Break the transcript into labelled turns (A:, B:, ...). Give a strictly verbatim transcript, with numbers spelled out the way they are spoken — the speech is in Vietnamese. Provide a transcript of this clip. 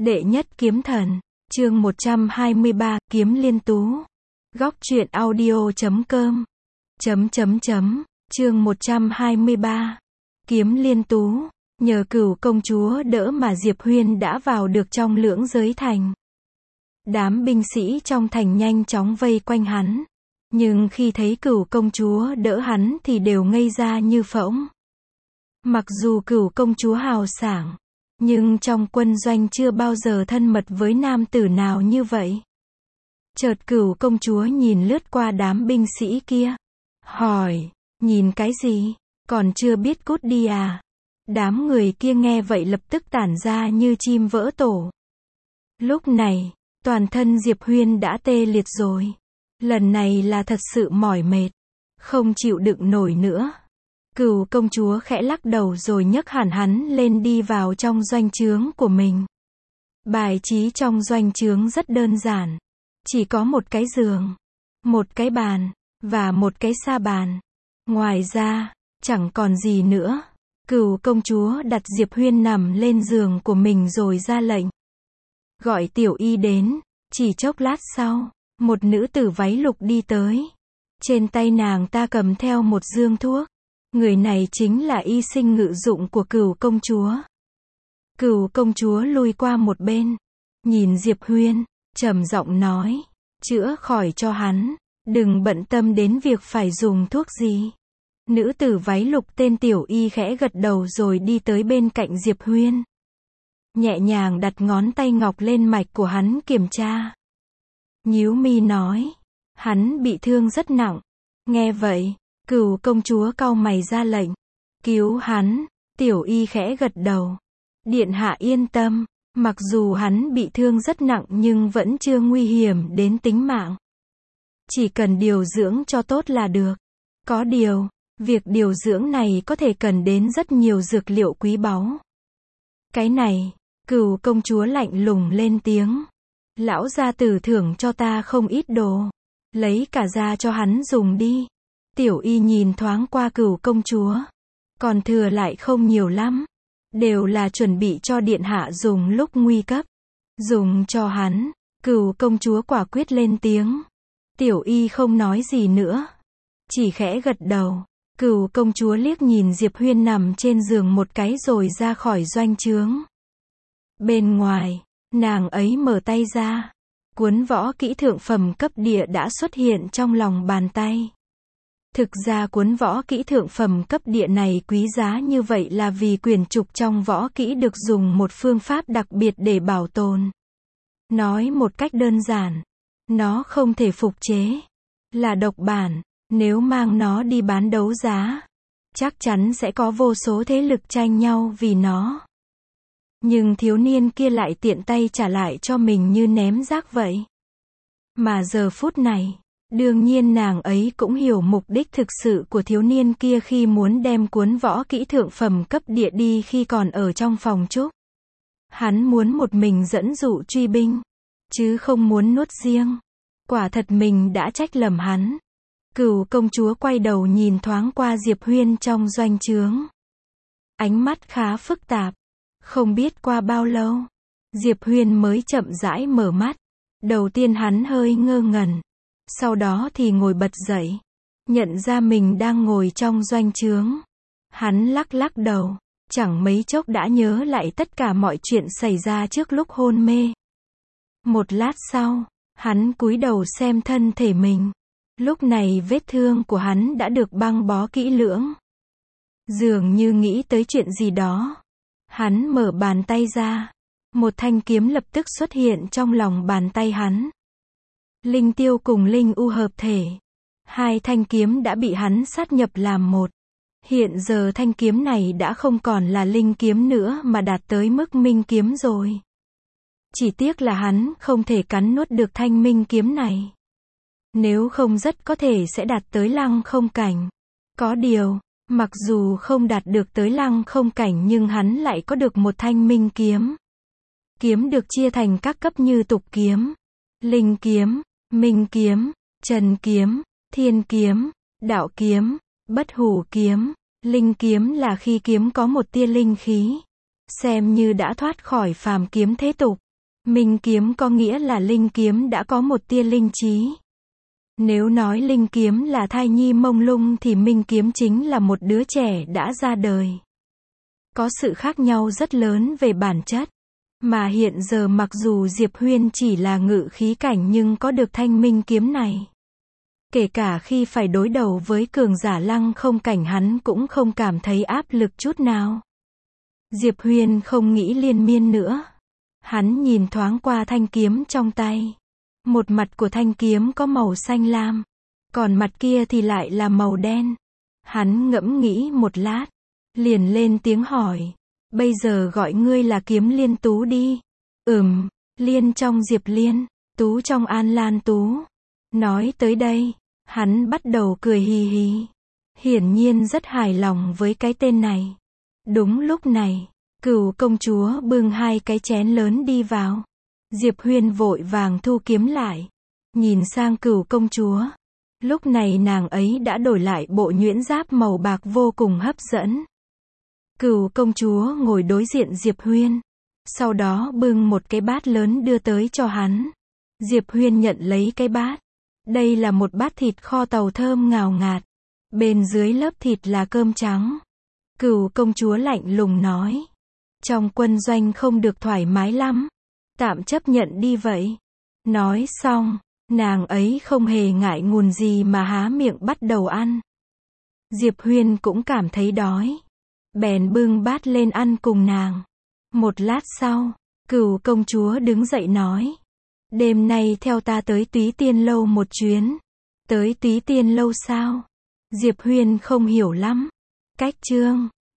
A: Đệ nhất kiếm thần, chương một trăm hai mươi ba, kiếm liên tú. Góc truyện audio chấm com. Chấm chấm chấm, chương một trăm hai mươi ba. Kiếm liên tú, nhờ Cửu công chúa đỡ mà Diệp Huyên đã vào được trong Lưỡng Giới Thành. Đám binh sĩ trong thành nhanh chóng vây quanh hắn, nhưng khi thấy Cửu công chúa đỡ hắn thì đều ngây ra như phỗng. Mặc dù Cửu công chúa hào sảng, nhưng trong quân doanh chưa bao giờ thân mật với nam tử nào như vậy. Chợt Cửu công chúa nhìn lướt qua đám binh sĩ kia, hỏi, nhìn cái gì, còn chưa biết cút đi à? Đám người kia nghe vậy lập tức tản ra như chim vỡ tổ. Lúc này, toàn thân Diệp Huyên đã tê liệt rồi. Lần này là thật sự mỏi mệt, không chịu đựng nổi nữa. Cửu công chúa khẽ lắc đầu rồi nhấc hẳn hắn lên đi vào trong doanh trướng của mình. Bài trí trong doanh trướng rất đơn giản. Chỉ có một cái giường, một cái bàn, và một cái sa bàn. Ngoài ra, chẳng còn gì nữa. Cửu công chúa đặt Diệp Huyên nằm lên giường của mình rồi ra lệnh. Gọi tiểu y đến. Chỉ chốc lát sau, một nữ tử váy lục đi tới. Trên tay nàng ta cầm theo một dương thuốc. Người này chính là y sinh ngự dụng của Cửu công chúa. Cửu công chúa lui qua một bên, nhìn Diệp Huyên, trầm giọng nói, chữa khỏi cho hắn, đừng bận tâm đến việc phải dùng thuốc gì. Nữ tử váy lục tên tiểu y khẽ gật đầu rồi đi tới bên cạnh Diệp Huyên. Nhẹ nhàng đặt ngón tay ngọc lên mạch của hắn kiểm tra. Nhíu mi nói, hắn bị thương rất nặng. Nghe vậy, Cửu công chúa cau mày ra lệnh, cứu hắn. Tiểu y khẽ gật đầu. Điện hạ yên tâm, mặc dù hắn bị thương rất nặng nhưng vẫn chưa nguy hiểm đến tính mạng. Chỉ cần điều dưỡng cho tốt là được. Có điều, việc điều dưỡng này có thể cần đến rất nhiều dược liệu quý báu. Cái này, Cửu công chúa lạnh lùng lên tiếng. Lão gia tử thưởng cho ta không ít đồ. Lấy cả ra cho hắn dùng đi. Tiểu y nhìn thoáng qua Cửu công chúa. Còn thừa lại không nhiều lắm. Đều là chuẩn bị cho điện hạ dùng lúc nguy cấp. Dùng cho hắn. Cửu công chúa quả quyết lên tiếng. Tiểu y không nói gì nữa, chỉ khẽ gật đầu. Cửu công chúa liếc nhìn Diệp Huyên nằm trên giường một cái rồi ra khỏi doanh trướng. Bên ngoài, nàng ấy mở tay ra. Cuốn võ kỹ thượng phẩm cấp địa đã xuất hiện trong lòng bàn tay. Thực ra cuốn võ kỹ thượng phẩm cấp địa này quý giá như vậy là vì quyển trục trong võ kỹ được dùng một phương pháp đặc biệt để bảo tồn. Nói một cách đơn giản, nó không thể phục chế, là độc bản. Nếu mang nó đi bán đấu giá, chắc chắn sẽ có vô số thế lực tranh nhau vì nó. Nhưng thiếu niên kia lại tiện tay trả lại cho mình như ném rác vậy. Mà giờ phút này, đương nhiên nàng ấy cũng hiểu mục đích thực sự của thiếu niên kia khi muốn đem cuốn võ kỹ thượng phẩm cấp địa đi khi còn ở trong phòng trúc. Hắn muốn một mình dẫn dụ truy binh, chứ không muốn nuốt riêng. Quả thật mình đã trách lầm hắn. Cửu công chúa quay đầu nhìn thoáng qua Diệp Huyên trong doanh trướng. Ánh mắt khá phức tạp. Không biết qua bao lâu, Diệp Huyên mới chậm rãi mở mắt. Đầu tiên hắn hơi ngơ ngẩn. Sau đó thì ngồi bật dậy. Nhận ra mình đang ngồi trong doanh trướng. Hắn lắc lắc đầu. Chẳng mấy chốc đã nhớ lại tất cả mọi chuyện xảy ra trước lúc hôn mê. Một lát sau, hắn cúi đầu xem thân thể mình. Lúc này vết thương của hắn đã được băng bó kỹ lưỡng. Dường như nghĩ tới chuyện gì đó. Hắn mở bàn tay ra. Một thanh kiếm lập tức xuất hiện trong lòng bàn tay hắn. Linh tiêu cùng linh u hợp thể. Hai thanh kiếm đã bị hắn sát nhập làm một. Hiện giờ thanh kiếm này đã không còn là linh kiếm nữa mà đạt tới mức minh kiếm rồi. Chỉ tiếc là hắn không thể cắn nuốt được thanh minh kiếm này. Nếu không rất có thể sẽ đạt tới lăng không cảnh. Có điều, mặc dù không đạt được tới lăng không cảnh nhưng hắn lại có được một thanh minh kiếm. Kiếm được chia thành các cấp như tục kiếm, linh kiếm, minh kiếm, trần kiếm, thiên kiếm, đạo kiếm, bất hủ kiếm. Linh kiếm là khi kiếm có một tia linh khí. Xem như đã thoát khỏi phàm kiếm thế tục. Minh kiếm có nghĩa là linh kiếm đã có một tia linh trí. Nếu nói linh kiếm là thai nhi mông lung thì minh kiếm chính là một đứa trẻ đã ra đời. Có sự khác nhau rất lớn về bản chất. Mà hiện giờ mặc dù Diệp Huyên chỉ là ngự khí cảnh nhưng có được thanh minh kiếm này. Kể cả khi phải đối đầu với cường giả lăng không cảnh hắn cũng không cảm thấy áp lực chút nào. Diệp Huyên không nghĩ liên miên nữa. Hắn nhìn thoáng qua thanh kiếm trong tay. Một mặt của thanh kiếm có màu xanh lam, còn mặt kia thì lại là màu đen. Hắn ngẫm nghĩ một lát, liền lên tiếng hỏi. Bây giờ gọi ngươi là Kiếm Liên Tú đi. Ừm, Liên trong Diệp Liên, Tú trong An Lan Tú. Nói tới đây, hắn bắt đầu cười hì hì. Hiển nhiên rất hài lòng với cái tên này. Đúng lúc này, Cửu công chúa bưng hai cái chén lớn đi vào. Diệp Huyên vội vàng thu kiếm lại. Nhìn sang Cửu công chúa. Lúc này nàng ấy đã đổi lại bộ nhuyễn giáp màu bạc vô cùng hấp dẫn. Cửu công chúa ngồi đối diện Diệp Huyên. Sau đó bưng một cái bát lớn đưa tới cho hắn. Diệp Huyên nhận lấy cái bát. Đây là một bát thịt kho tàu thơm ngào ngạt. Bên dưới lớp thịt là cơm trắng. Cửu công chúa lạnh lùng nói. Trong quân doanh không được thoải mái lắm. Tạm chấp nhận đi vậy. Nói xong, nàng ấy không hề ngại ngùng gì mà há miệng bắt đầu ăn. Diệp Huyên cũng cảm thấy đói. Bèn bưng bát lên ăn cùng nàng. Một lát sau, Cửu công chúa đứng dậy nói. Đêm nay theo ta tới Túy Tiên Lâu một chuyến. Tới Túy Tiên Lâu sao? Diệp Huyên không hiểu lắm. Cách chương